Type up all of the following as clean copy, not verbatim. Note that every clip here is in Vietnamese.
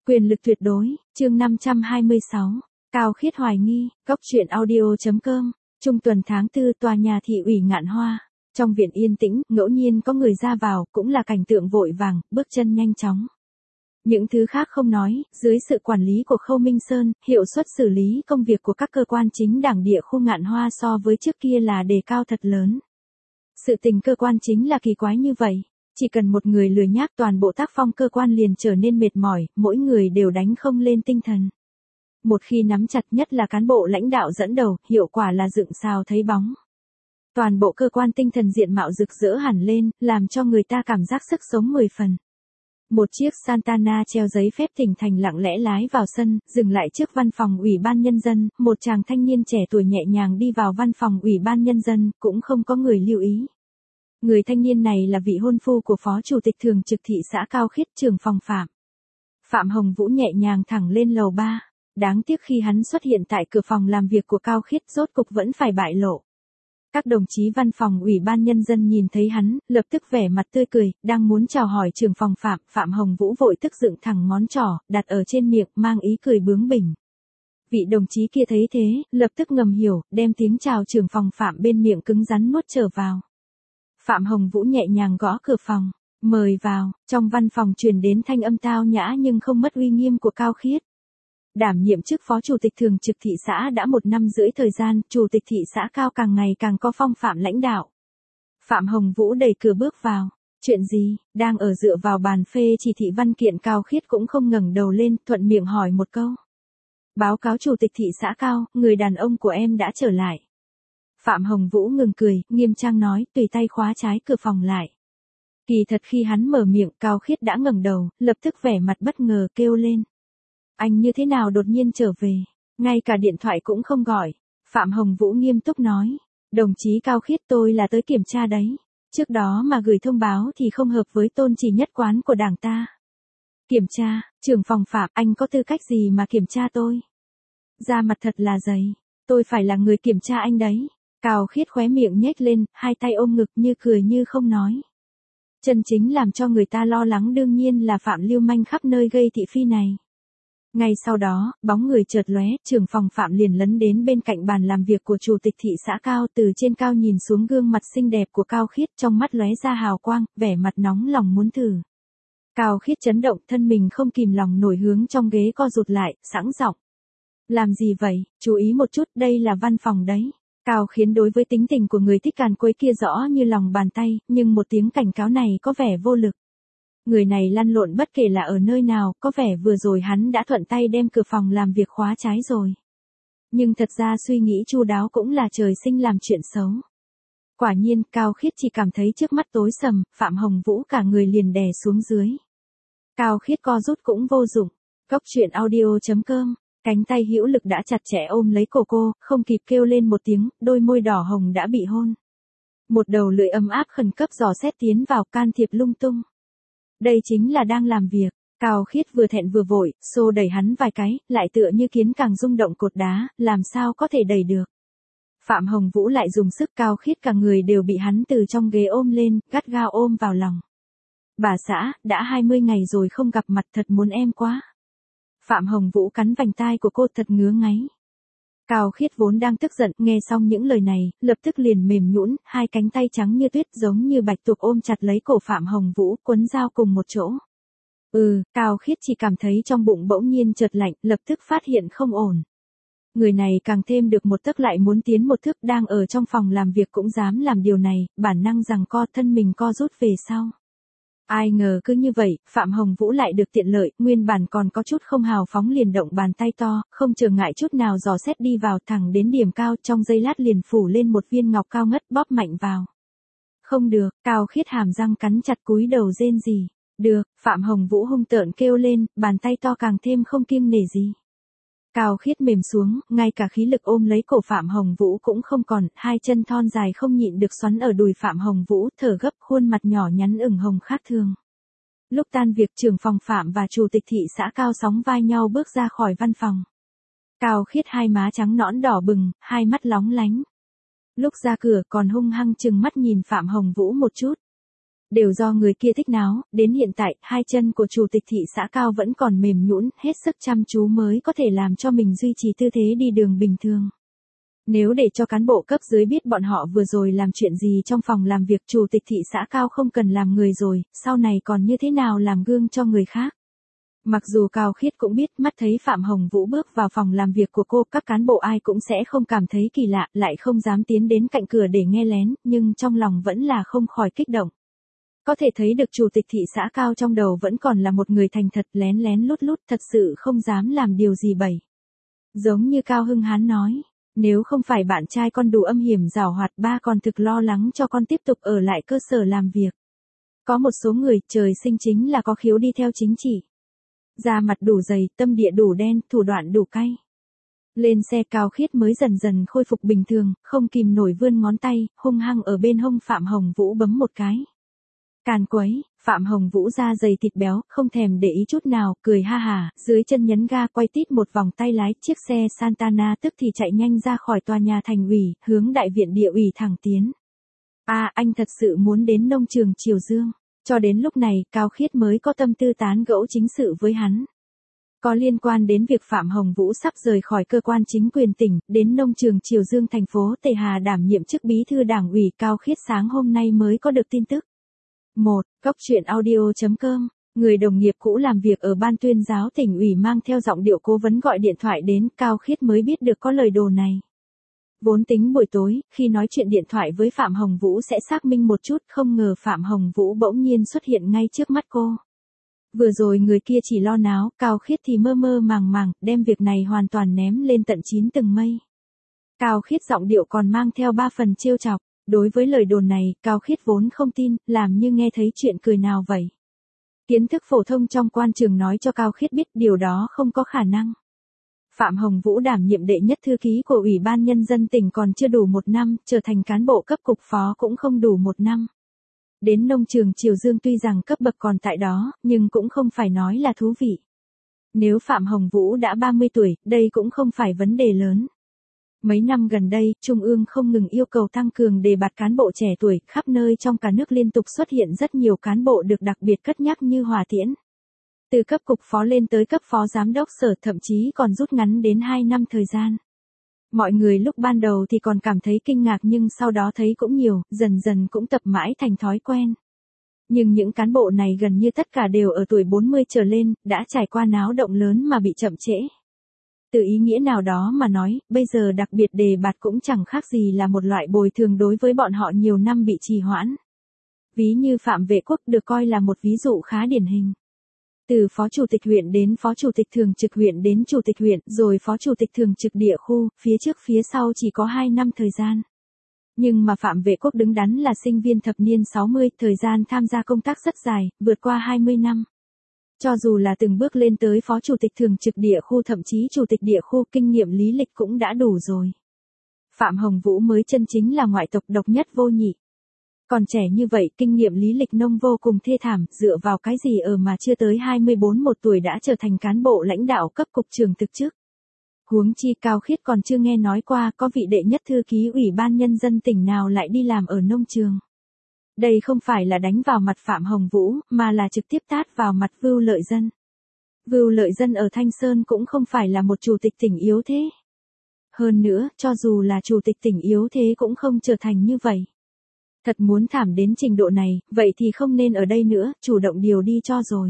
Quyền lực tuyệt đối, chương 526. Cao Khiết hoài nghi, góc truyện audio.com. Trung tuần tháng 4 tòa nhà thị ủy Ngạn Hoa. Trong viện yên tĩnh, ngẫu nhiên có người ra vào, cũng là cảnh tượng vội vàng, bước chân nhanh chóng. Những thứ khác không nói, dưới sự quản lý của Khâu Minh Sơn, hiệu suất xử lý công việc của các cơ quan chính đảng địa khu Ngạn Hoa so với trước kia là đề cao thật lớn. Sự tình cơ quan chính là kỳ quái như vậy. Chỉ cần một người lười nhác toàn bộ tác phong cơ quan liền trở nên mệt mỏi, mỗi người đều đánh không lên tinh thần. Một khi nắm chặt nhất là cán bộ lãnh đạo dẫn đầu, hiệu quả là dựng sao thấy bóng. Toàn bộ cơ quan tinh thần diện mạo rực rỡ hẳn lên, làm cho người ta cảm giác sức sống 10 phần. Một chiếc Santana treo giấy phép thỉnh thành lặng lẽ lái vào sân, dừng lại trước văn phòng ủy ban nhân dân, một chàng thanh niên trẻ tuổi nhẹ nhàng đi vào văn phòng ủy ban nhân dân, cũng không có người lưu ý. Người thanh niên này là vị hôn phu của Phó Chủ tịch Thường trực thị xã Cao Khiết, trưởng phòng Phạm. Phạm Hồng Vũ nhẹ nhàng thẳng lên lầu 3. Đáng tiếc khi hắn xuất hiện tại cửa phòng làm việc của Cao Khiết rốt cục vẫn phải bại lộ. Các đồng chí văn phòng ủy ban nhân dân nhìn thấy hắn, lập tức vẻ mặt tươi cười, đang muốn chào hỏi trưởng phòng Phạm. Phạm Hồng Vũ vội tức dựng thẳng ngón trỏ, đặt ở trên miệng, mang ý cười bướng bỉnh. Vị đồng chí kia thấy thế, lập tức ngầm hiểu, đem tiếng chào trưởng phòng Phạm bên miệng cứng rắn nuốt trở vào. Phạm Hồng Vũ nhẹ nhàng gõ cửa phòng, mời vào, trong văn phòng truyền đến thanh âm tao nhã nhưng không mất uy nghiêm của Cao Khiết. Đảm nhiệm chức Phó Chủ tịch Thường trực thị xã đã 1 năm rưỡi thời gian, Chủ tịch thị xã Cao càng ngày càng có phong phạm lãnh đạo. Phạm Hồng Vũ đẩy cửa bước vào, chuyện gì, đang ở dựa vào bàn phê chỉ thị văn kiện. Cao Khiết cũng không ngẩng đầu lên, thuận miệng hỏi một câu. Báo cáo Chủ tịch thị xã Cao, người đàn ông của em đã trở lại. Phạm Hồng Vũ ngừng cười, nghiêm trang nói, tùy tay khóa trái cửa phòng lại. Kỳ thật khi hắn mở miệng, Cao Khiết đã ngẩng đầu, lập tức vẻ mặt bất ngờ kêu lên. Anh như thế nào đột nhiên trở về, ngay cả điện thoại cũng không gọi. Phạm Hồng Vũ nghiêm túc nói, đồng chí Cao Khiết, tôi là tới kiểm tra đấy. Trước đó mà gửi thông báo thì không hợp với tôn chỉ nhất quán của đảng ta. Kiểm tra, trưởng phòng Phạm, anh có tư cách gì mà kiểm tra tôi? Da mặt thật là dày, tôi phải là người kiểm tra anh đấy. Cao Khiết khóe miệng nhếch lên, hai tay ôm ngực như cười như không nói. Chân chính làm cho người ta lo lắng đương nhiên là Phạm lưu manh khắp nơi gây thị phi này. Ngay sau đó, bóng người chợt lóe, trưởng phòng Phạm liền lấn đến bên cạnh bàn làm việc của Chủ tịch thị xã Cao, từ trên cao nhìn xuống gương mặt xinh đẹp của Cao Khiết, trong mắt lóe ra hào quang, vẻ mặt nóng lòng muốn thử. Cao Khiết chấn động, thân mình không kìm lòng nổi hướng trong ghế co rụt lại, sẵn giọng. Làm gì vậy, chú ý một chút, đây là văn phòng đấy. Cao Khiết đối với tính tình của người thích càn quấy kia rõ như lòng bàn tay, nhưng một tiếng cảnh cáo này có vẻ vô lực. Người này lăn lộn bất kể là ở nơi nào, có vẻ vừa rồi hắn đã thuận tay đem cửa phòng làm việc khóa trái rồi. Nhưng thật ra suy nghĩ chu đáo cũng là trời sinh làm chuyện xấu. Quả nhiên, Cao Khiết chỉ cảm thấy trước mắt tối sầm, Phạm Hồng Vũ cả người liền đè xuống dưới. Cao Khiết co rút cũng vô dụng. Góc truyện audio.com. Cánh tay hữu lực đã chặt chẽ ôm lấy cổ cô, không kịp kêu lên một tiếng, đôi môi đỏ hồng đã bị hôn. Một đầu lưỡi ấm áp khẩn cấp dò xét tiến vào, can thiệp lung tung. Đây chính là đang làm việc. Cao Khiết vừa thẹn vừa vội, xô đẩy hắn vài cái, lại tựa như kiến càng rung động cột đá, làm sao có thể đẩy được. Phạm Hồng Vũ lại dùng sức. Cao Khiết cả người đều bị hắn từ trong ghế ôm lên, gắt gao ôm vào lòng. Bà xã, đã 20 ngày rồi không gặp mặt, thật muốn em quá. Phạm Hồng Vũ cắn vành tai của cô thật ngứa ngáy. Cao Khiết vốn đang tức giận, nghe xong những lời này, lập tức liền mềm nhũn, hai cánh tay trắng như tuyết giống như bạch tuộc ôm chặt lấy cổ Phạm Hồng Vũ, quấn dao cùng một chỗ. Cao Khiết chỉ cảm thấy trong bụng bỗng nhiên chợt lạnh, lập tức phát hiện không ổn. Người này càng thêm được một tấc lại muốn tiến một thước, đang ở trong phòng làm việc cũng dám làm điều này, bản năng giằng co, thân mình co rút về sau. Ai ngờ cứ như vậy, Phạm Hồng Vũ lại được tiện lợi, nguyên bản còn có chút không hào phóng liền động bàn tay to, không chừa ngại chút nào dò xét đi vào thẳng đến điểm cao, trong giây lát liền phủ lên một viên ngọc cao ngất, bóp mạnh vào. Không được, Cao Khiết hàm răng cắn chặt cúi đầu rên rỉ. Được, Phạm Hồng Vũ hung tợn kêu lên, bàn tay to càng thêm không kiêng nể gì. Cao Khiết mềm xuống, ngay cả khí lực ôm lấy cổ Phạm Hồng Vũ cũng không còn, hai chân thon dài không nhịn được xoắn ở đùi Phạm Hồng Vũ, thở gấp, khuôn mặt nhỏ nhắn ửng hồng khác thường. Lúc tan việc, trưởng phòng Phạm và Chủ tịch thị xã Cao sóng vai nhau bước ra khỏi văn phòng. Cao Khiết hai má trắng nõn đỏ bừng, hai mắt lóng lánh. Lúc ra cửa còn hung hăng chừng mắt nhìn Phạm Hồng Vũ một chút. Đều do người kia thích náo, đến hiện tại, hai chân của chủ tịch thị xã Cao vẫn còn mềm nhũn, hết sức chăm chú mới có thể làm cho mình duy trì tư thế đi đường bình thường. Nếu để cho cán bộ cấp dưới biết bọn họ vừa rồi làm chuyện gì trong phòng làm việc, chủ tịch thị xã Cao không cần làm người rồi, sau này còn như thế nào làm gương cho người khác. Mặc dù Cao Khiết cũng biết, mắt thấy Phạm Hồng Vũ bước vào phòng làm việc của cô, các cán bộ ai cũng sẽ không cảm thấy kỳ lạ, lại không dám tiến đến cạnh cửa để nghe lén, nhưng trong lòng vẫn là không khỏi kích động. Có thể thấy được chủ tịch thị xã Cao trong đầu vẫn còn là một người thành thật, lén lén lút lút, thật sự không dám làm điều gì bậy. Giống như Cao Hưng Hán nói, nếu không phải bạn trai con đủ âm hiểm giảo hoạt, ba còn thực lo lắng cho con tiếp tục ở lại cơ sở làm việc. Có một số người, trời sinh chính là có khiếu đi theo chính trị. Da mặt đủ dày, tâm địa đủ đen, thủ đoạn đủ cay. Lên xe, Cao Khiết mới dần dần khôi phục bình thường, không kìm nổi vươn ngón tay, hung hăng ở bên hông Phạm Hồng Vũ bấm một cái. Càn quấy, Phạm Hồng Vũ da dày thịt béo, không thèm để ý chút nào, cười ha hả, dưới chân nhấn ga quay tít một vòng tay lái, chiếc xe Santana tức thì chạy nhanh ra khỏi tòa nhà thành ủy, hướng đại viện địa ủy thẳng tiến. Anh thật sự muốn đến nông trường Triều Dương. Cho đến lúc này, Cao Khiết mới có tâm tư tán gẫu chính sự với hắn. Có liên quan đến việc Phạm Hồng Vũ sắp rời khỏi cơ quan chính quyền tỉnh, đến nông trường Triều Dương thành phố Tề Hà đảm nhiệm chức bí thư đảng ủy, Cao Khiết sáng hôm nay mới có được tin tức. 1. Cóc truyện audio.com. Người đồng nghiệp cũ làm việc ở ban tuyên giáo tỉnh ủy mang theo giọng điệu cố vấn gọi điện thoại đến, Cao Khiết mới biết được có lời đồn này. Vốn tính buổi tối, khi nói chuyện điện thoại với Phạm Hồng Vũ sẽ xác minh một chút, không ngờ Phạm Hồng Vũ bỗng nhiên xuất hiện ngay trước mắt cô. Vừa rồi người kia chỉ lo náo, Cao Khiết thì mơ mơ màng màng, đem việc này hoàn toàn ném lên tận 9 tầng mây. Cao Khiết giọng điệu còn mang theo 3 phần trêu chọc. Đối với lời đồn này, Cao Khiết vốn không tin, làm như nghe thấy chuyện cười nào vậy. Kiến thức phổ thông trong quan trường nói cho Cao Khiết biết điều đó không có khả năng. Phạm Hồng Vũ đảm nhiệm đệ nhất thư ký của Ủy ban Nhân dân tỉnh còn chưa đủ 1 năm, trở thành cán bộ cấp cục phó cũng không đủ 1 năm. Đến nông trường Triều Dương tuy rằng cấp bậc còn tại đó, nhưng cũng không phải nói là thú vị. Nếu Phạm Hồng Vũ đã 30 tuổi, đây cũng không phải vấn đề lớn. Mấy năm gần đây, Trung ương không ngừng yêu cầu tăng cường đề bạt cán bộ trẻ tuổi, khắp nơi trong cả nước liên tục xuất hiện rất nhiều cán bộ được đặc biệt cất nhắc như hỏa tiễn. Từ cấp cục phó lên tới cấp phó giám đốc sở, thậm chí còn rút ngắn đến 2 năm thời gian. Mọi người lúc ban đầu thì còn cảm thấy kinh ngạc nhưng sau đó thấy cũng nhiều, dần dần cũng tập mãi thành thói quen. Nhưng những cán bộ này gần như tất cả đều ở tuổi 40 trở lên, đã trải qua náo động lớn mà bị chậm trễ. Từ ý nghĩa nào đó mà nói, bây giờ đặc biệt đề bạt cũng chẳng khác gì là một loại bồi thường đối với bọn họ nhiều năm bị trì hoãn. Ví như Phạm Vệ Quốc được coi là một ví dụ khá điển hình. Từ phó chủ tịch huyện đến phó chủ tịch thường trực huyện đến chủ tịch huyện, rồi phó chủ tịch thường trực địa khu, phía trước phía sau chỉ có 2 năm thời gian. Nhưng mà Phạm Vệ Quốc đứng đắn là sinh viên thập niên 60, thời gian tham gia công tác rất dài, vượt qua 20 năm. Cho dù là từng bước lên tới phó chủ tịch thường trực địa khu thậm chí chủ tịch địa khu, kinh nghiệm lý lịch cũng đã đủ rồi. Phạm Hồng Vũ mới chân chính là ngoại tộc độc nhất vô nhị. Còn trẻ như vậy, kinh nghiệm lý lịch nông vô cùng thê thảm, dựa vào cái gì ở mà chưa tới 24 một tuổi đã trở thành cán bộ lãnh đạo cấp cục trưởng thực chức. Huống chi Cao Khiết còn chưa nghe nói qua có vị đệ nhất thư ký Ủy ban Nhân dân tỉnh nào lại đi làm ở nông trường. Đây không phải là đánh vào mặt Phạm Hồng Vũ, mà là trực tiếp tát vào mặt Vưu Lợi Dân. Vưu Lợi Dân ở Thanh Sơn cũng không phải là một chủ tịch tỉnh yếu thế. Hơn nữa, cho dù là chủ tịch tỉnh yếu thế cũng không trở thành như vậy. Thật muốn thảm đến trình độ này, vậy thì không nên ở đây nữa, chủ động điều đi cho rồi.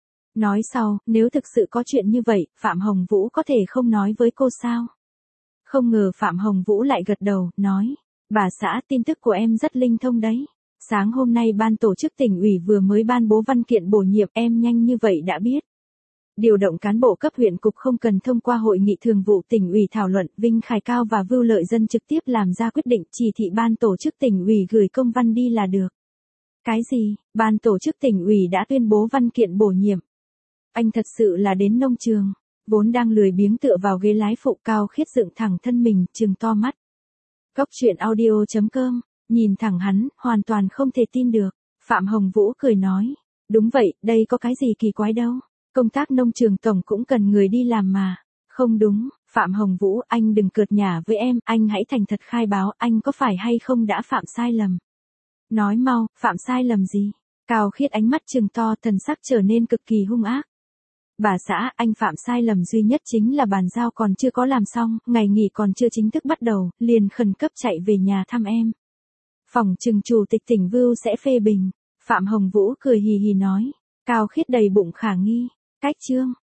Nói sau, nếu thực sự có chuyện như vậy, Phạm Hồng Vũ có thể không nói với cô sao? Không ngờ Phạm Hồng Vũ lại gật đầu, nói, bà xã, tin tức của em rất linh thông đấy. Sáng hôm nay ban tổ chức tỉnh ủy vừa mới ban bố văn kiện bổ nhiệm, em nhanh như vậy đã biết. Điều động cán bộ cấp huyện cục không cần thông qua hội nghị thường vụ tỉnh ủy thảo luận, Vinh Khải Cao và Vưu Lợi Dân trực tiếp làm ra quyết định, chỉ thị ban tổ chức tỉnh ủy gửi công văn đi là được. Cái gì? Ban tổ chức tỉnh ủy đã tuyên bố văn kiện bổ nhiệm. Anh thật sự là đến nông trường. Vốn đang lười biếng tựa vào ghế lái phụ, Cao Khiết dựng thẳng thân mình, trừng to mắt. Cóc truyện audio.com. Nhìn thẳng hắn, hoàn toàn không thể tin được. Phạm Hồng Vũ cười nói. Đúng vậy, đây có cái gì kỳ quái đâu. Công tác nông trường tổng cũng cần người đi làm mà. Không đúng, Phạm Hồng Vũ, anh đừng cợt nhả với em, anh hãy thành thật khai báo, anh có phải hay không đã phạm sai lầm. Nói mau, phạm sai lầm gì? Cao Khiết ánh mắt trừng to, thần sắc trở nên cực kỳ hung ác. Bà xã, anh phạm sai lầm duy nhất chính là bàn giao còn chưa có làm xong, ngày nghỉ còn chưa chính thức bắt đầu, liền khẩn cấp chạy về nhà thăm em. Phòng trừng chủ tịch tỉnh Vưu sẽ phê bình. Phạm Hồng Vũ cười hì hì nói. Cao Khiết đầy bụng khả nghi. Cách chương.